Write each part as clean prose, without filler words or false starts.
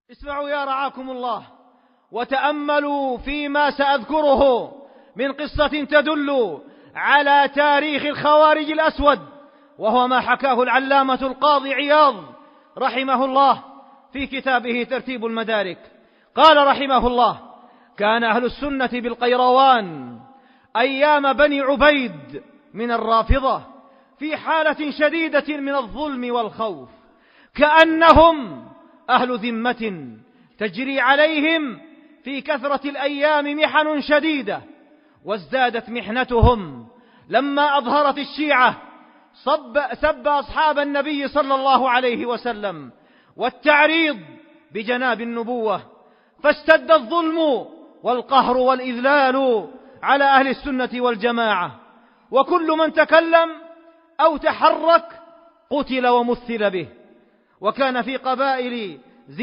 اسمعوا يا رعاكم الله وتأملوا فيما سأذكره من قصة تدل على تاريخ الخوارج الأسود، وهو ما حكاه العلامة القاضي عياض رحمه الله في كتابه ترتيب المدارك. قال رحمه الله: كان أهل السنة بالقيروان أيام بني عبيد من الرافضة في حالة شديدة من الظلم والخوف، كأنهم أهل ذمة تجري عليهم في كثرة الأيام محن شديدة، وازدادت محنتهم لما أظهرت الشيعة سب أصحاب النبي صلى الله عليه وسلم والتعريض بجناب النبوة، فاشتد الظلم والقهر والإذلال على أهل السنة والجماعة، وكل من تكلم أو تحرك قتل ومثل به. وكان في قبائل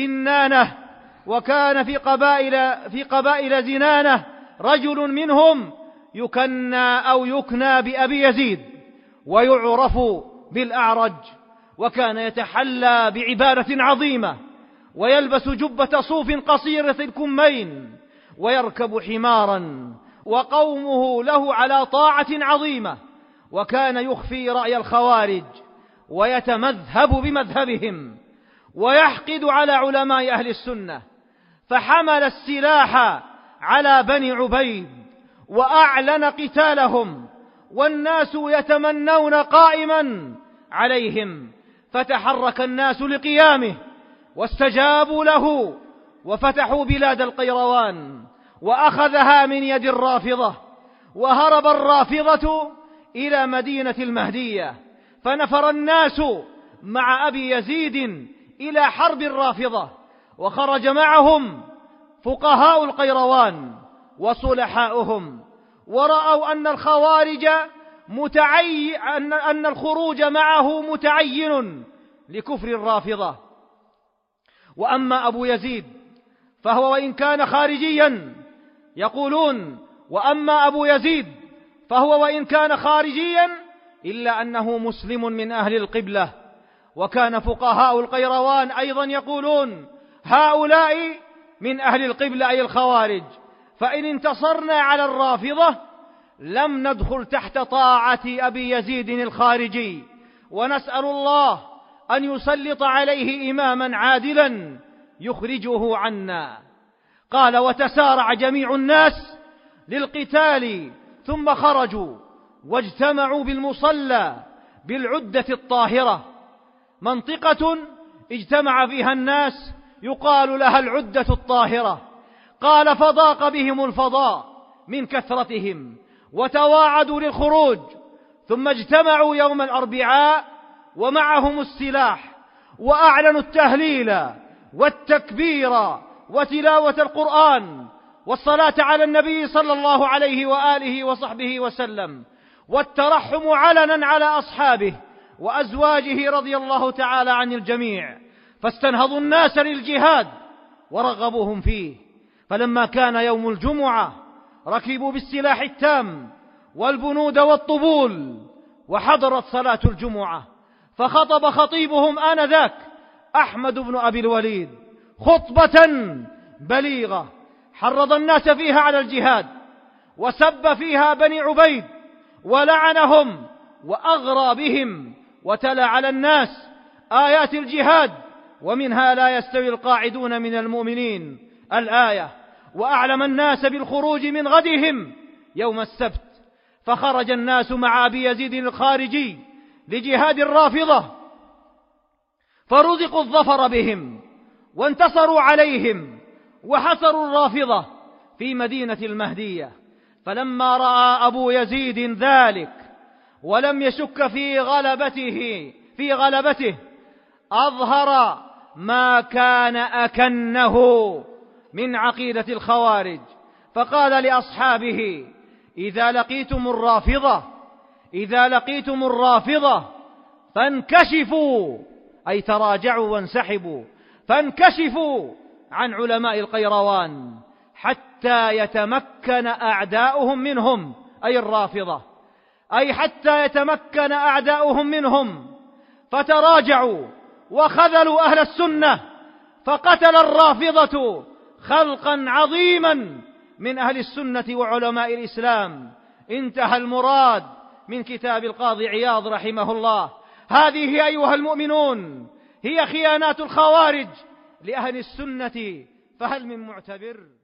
زنانة رجل منهم يكنى أو يكنى بأبي يزيد ويعرف بالأعرج، وكان يتحلى بعبادة عظيمة ويلبس جبة صوف قصيرة الكمين ويركب حمارا، وقومه له على طاعة عظيمة، وكان يخفي رأي الخوارج ويتمذهب بمذهبهم ويحقد على علماء أهل السنة، فحمل السلاح على بني عبيد وأعلن قتالهم، والناس يتمنون قائما عليهم، فتحرك الناس لقيامه واستجابوا له وفتحوا بلاد القيروان وأخذها من يد الرافضة. وهرب الرافضة إلى مدينة المهدية، فنفر الناس مع أبي يزيد إلى حرب الرافضة، وخرج معهم فقهاء القيروان وصلحاؤهم، ورأوا أن الخروج معه متعين لكفر الرافضة. وأما أبو يزيد فهو وإن كان خارجيا، يقولون وأما أبو يزيد فهو وإن كان خارجيا إلا أنه مسلم من أهل القبلة. وكان فقهاء القيروان أيضا يقولون هؤلاء من أهل القبلة أي الخوارج، فإن انتصرنا على الرافضة لم ندخل تحت طاعة أبي يزيد الخارجي، ونسأل الله أن يسلط عليه إماما عادلا يخرجه عنا. قال: وتسارع جميع الناس للقتال، ثم خرجوا واجتمعوا بالمصلى بالعدة الطاهرة، منطقة اجتمع فيها الناس يقال لها العدة الطاهرة. قال: فضاق بهم الفضاء من كثرتهم وتواعدوا للخروج، ثم اجتمعوا يوم الأربعاء ومعهم السلاح، وأعلنوا التهليل والتكبير وتلاوة القرآن والصلاة على النبي صلى الله عليه وآله وصحبه وسلم، والترحم علنا على أصحابه وأزواجه رضي الله تعالى عن الجميع، فاستنهضوا الناس للجهاد ورغبوهم فيه. فلما كان يوم الجمعة ركبوا بالسلاح التام والبنود والطبول، وحضرت صلاة الجمعة، فخطب خطيبهم آنذاك أحمد بن أبي الوليد خطبة بليغة حرض الناس فيها على الجهاد، وسب فيها بني عبيد ولعنهم وأغرى بهم، وتلا على الناس آيات الجهاد، ومنها لا يستوي القاعدون من المؤمنين الآية، وأعلم الناس بالخروج من غدهم يوم السبت. فخرج الناس مع أبي يزيد الخارجي لجهاد الرافضة، فرزقوا الظفر بهم وانتصروا عليهم، وحصروا الرافضة في مدينة المهدية. فلما رأى أبو يزيد ذلك ولم يشك في غلبته أظهر ما كان أكنه من عقيدة الخوارج، فقال لأصحابه: إذا لقيتم الرافضة فانكشفوا، أي تراجعوا وانسحبوا، فانكشفوا عن علماء القيروان حتى يتمكن أعداؤهم منهم، أي الرافضة، أي حتى يتمكن أعداؤهم منهم. فتراجعوا وخذلوا أهل السنة، فقتل الرافضة خلقا عظيما من أهل السنة وعلماء الإسلام. انتهى المراد من كتاب القاضي عياض رحمه الله. هذه أيها المؤمنون هي خيانات الخوارج لأهل السنة، فهل من معتبر؟